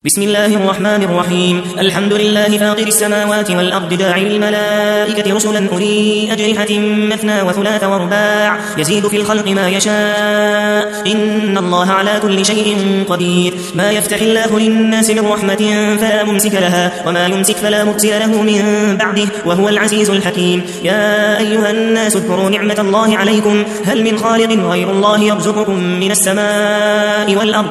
بسم الله الرحمن الرحيم. الحمد لله فاطر السماوات والأرض جاعل الملائكة رسلا أولي أجنحة مثنى وثلاث ورباع يزيد في الخلق ما يشاء إن الله على كل شيء قدير. ما يفتح الله للناس من رحمة فلا ممسك لها وما يمسك فلا مرسل له من بعده وهو العزيز الحكيم. يا أيها الناس اذكروا نعمة الله عليكم هل من خالق غير الله يرزقكم من السماء والأرض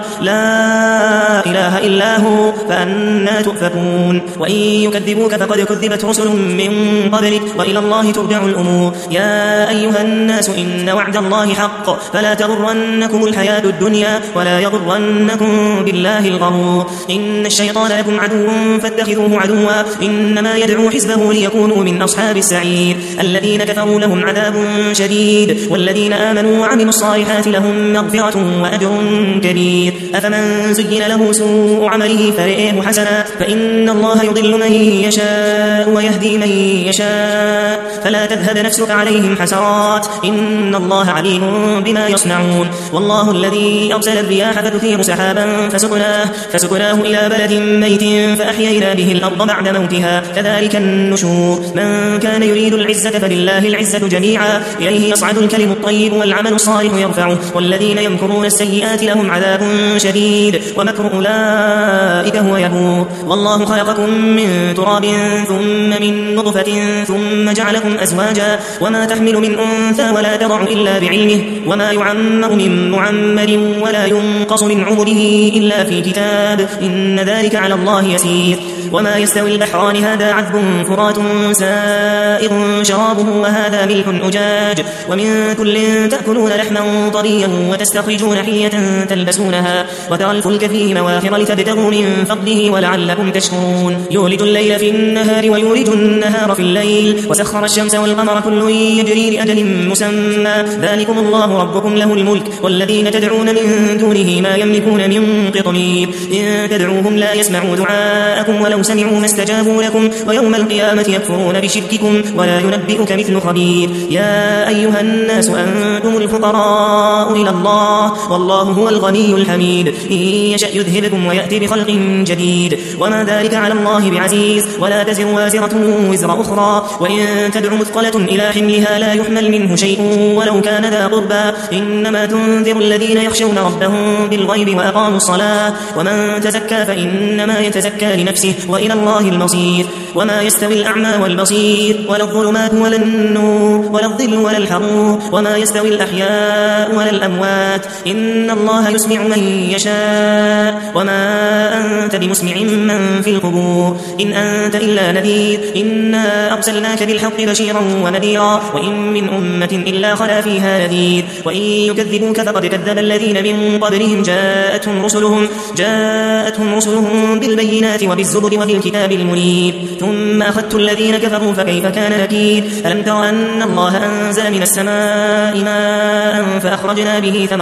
لا إله إلا هو فأنا تؤفكون. وإن يكذبوك فقد كذبت رسل من قبلك وإلى الله ترجع الأمور. يا أيها الناس إن وعد الله حق فلا تغرنكم الحياة الدنيا ولا يغرنكم بالله الغرور. إن الشيطان لكم عدو فاتخذوه عدوا إنما يدعو حزبه ليكونوا من أصحاب السعير. الذين كفروا لهم عذاب شديد والذين آمنوا وعملوا الصالحات لهم مغفرة وأجر كبير. أفمن زين له سوء عمله فرئه حسنا فإن الله يضل من يشاء ويهدي من يشاء فلا تذهب نفسك عليهم حسرات إن الله عليم بما يصنعون. والله الذي أرسل الرياح فتثير سحابا فسقناه إلى بلد ميت فأحيينا به الأرض بعد موتها كذلك النشور. من كان يريد العزة فلله العزة جميعا إليه يصعد الكلم الطيب والعمل الصالح يرفعه والذين يمكرون السيئات لهم عذاب شديد ومكر أولئك هو يبور. والله خلقكم من تراب ثم من نطفة ثم جعلكم أزواجا وما تحمل من أنثى ولا تضع إلا بعلمه وما يعمر من معمر ولا ينقص من عمره إلا في كتاب إن ذلك على الله يسير. وما يستوي البحران هذا عذب فرات سائغ شرابه وهذا ملح أجاج ومن كل تأكلون لحما طريا وتستخرجون حلية تلبسونها وترى الفلك فيه مواخر لتبتغوا من فضله ولعلكم تشكرون. يولج الليل في النهار ويولج النهار في الليل وسخر الشمس والقمر كل يجري لأجل مسمى ذلكم الله ربكم له الملك والذين تدعون من دونه ما يملكون من قطمير. إن تدعوهم لا يسمعوا دعاءكم ولو سمعوا ما استجابوا لكم ويوم القيامة يكفرون بشرككم ولا ينبئك مثل خبير. يا أيها الناس أنتم الفقراء إلى الله والله هو الغني الحميد. إن يشأ يذهبكم ويأتي بخلق جديد وما ذلك على الله بعزيز. ولا تزر وازرة وزر أخرى وإن تدع مثقلة إلى حملها لا يحمل منه شيء ولو كان ذا قربى إنما تنذر الذين يخشون ربهم بالغيب وأقاموا الصلاة ومن تزكى فإنما يتزكى لنفسه وإلى الله المصير. وما يستوي الأعمى والبصير ولا الظلمات ولا النور ولا الظل ولا الحرور وما يستوي الأحياء ولا الأموات إن الله يسمع من يشاء وما أنت بمسمع من في القبور إن أنت إلا نذير إنا أرسلناك بالحق بشيرا ونذيرا وإن من أمة إلا خلا فيها نذير. وإن يكذبوك فقد كذب الذين من قبلهم جاءتهم رسلهم بالبينات وبالزبر وبالكتاب المنير ثم أخذت الذين كفروا فكيف كان نكير. ألم تر أن الله أنزل من السماء ماء فأخرجنا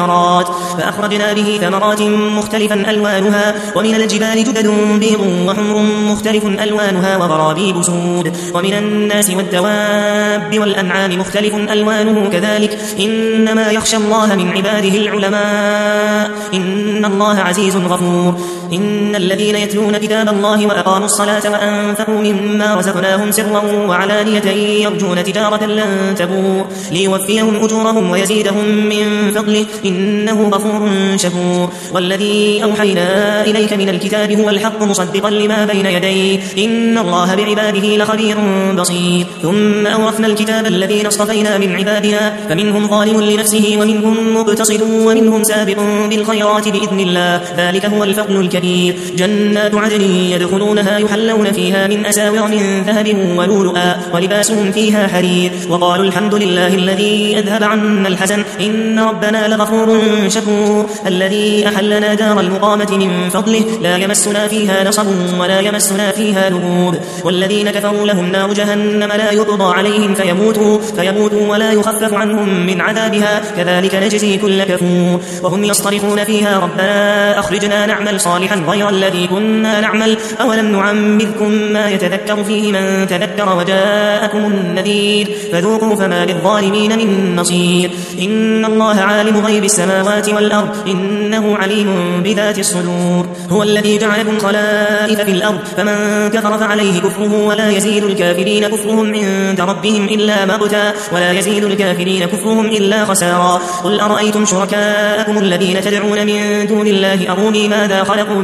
به ثمرات مختلفا ألوانها ومن الجبال جدد بيض وحمر مختلف ألوانها وغرابيب سود ومن الناس والدواب والأنعام مختلف ألوانه كذلك إنما يخشى الله من عباده العلماء إن الله عزيز غفور. إن الذين يتلون كتاب الله وأقاموا الصلاة وأنفقوا مما رزقناهم سرا وعلانية يرجون تجارة لن تبور ليوفيهم أجورهم ويزيدهم من فضله إنه غفور شكور. والذي أوحينا إليك من الكتاب هو الحق مصدقا لما بين يديه إن الله بعباده لخبير بصير. ثم أورثنا الكتاب الذين اصطفينا من عبادنا فمنهم ظالم لنفسه ومنهم مقتصد ومنهم سابق بالخيرات بإذن الله ذلك هو الفضل الكبير. جنات عدن يدخلونها يحلون فيها من أساور من ذهب ولؤلؤا ولباسهم فيها حرير وقالوا الحمد لله الذي أذهب عنا الحزن إن ربنا لغفور شكور. الذي أحلنا دار المقامة من فضله لا يمسنا فيها نصب ولا يمسنا فيها لغوب. والذين كفروا لهم نار جهنم لا يقضى عليهم فيموتوا ولا يخفف عنهم من عذابها كذلك نجزي كل كفور. وهم يصطرخون فيها ربنا أخرجنا نعمل صالحا غير الذي كنا نعمل أولم أولم نعمركم ما يتذكر فيه من تذكر وجاءكم النذير فذوقوا فما للظالمين من نصير إن الله عالم غيب السماوات والأرض إنه عليم بذات الصدور هو الذي جعلكم خلائف في الأرض فمن كفر فعليه كفره ولا يزيد الكافرين كفرهم عند ربهم إلا مقتا ولا يزيد الكافرين كفرهم إلا خسارا قل أرأيتم شركاءكم الذين تدعون من دون الله أروني ماذا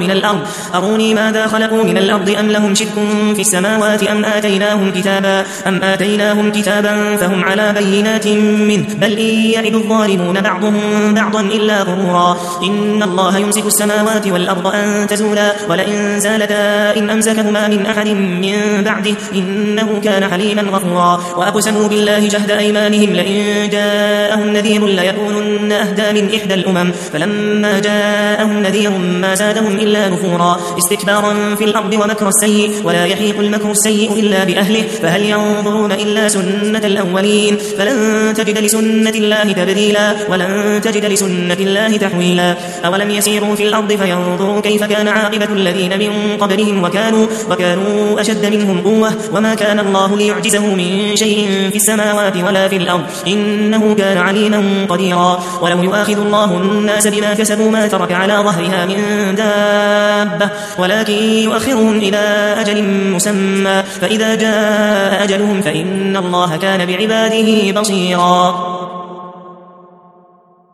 خلقوا من الأرض أم لهم شرك في السماوات أم آتيناهم كتابا فهم على بينات منه بل إن يعد الظالمون بعضهم بعضا إلا غرورا إن الله يمسك السماوات والأرض أن تزولا ولئن زالتا إن أمسكهما من أحد من بعده إنه كان حليما غفورا وأقسموا بالله جهد أيمانهم لئن جاءهم نذير ليكونن أهدى من إحدى الأمم فلما جاءهم نذير ما زادهم إلا نفورا استكبارا في الأرض ومكر السيء ولا يحيق المكر السيء إلا بأهله فهل ينظرون إلا سنة الأولين فلن تجد لسنة الله تبديلا ولن تجد لسنة الله تحويلا أولم يسيروا في الأرض فينظروا كيف كان عاقبة الذين من قبلهم وكانوا أشد منهم قوة وما كان الله ليعجزه من شيء في السماوات ولا في الأرض إنه كان عليما قديرا ولو يؤاخذ الله الناس بما كسبوا ما ترك على ظهرها من دابة ولكن يؤخرهم إلى أجل مسمى فإذا جاء أجلهم فإن الله كان بعباده بصيرا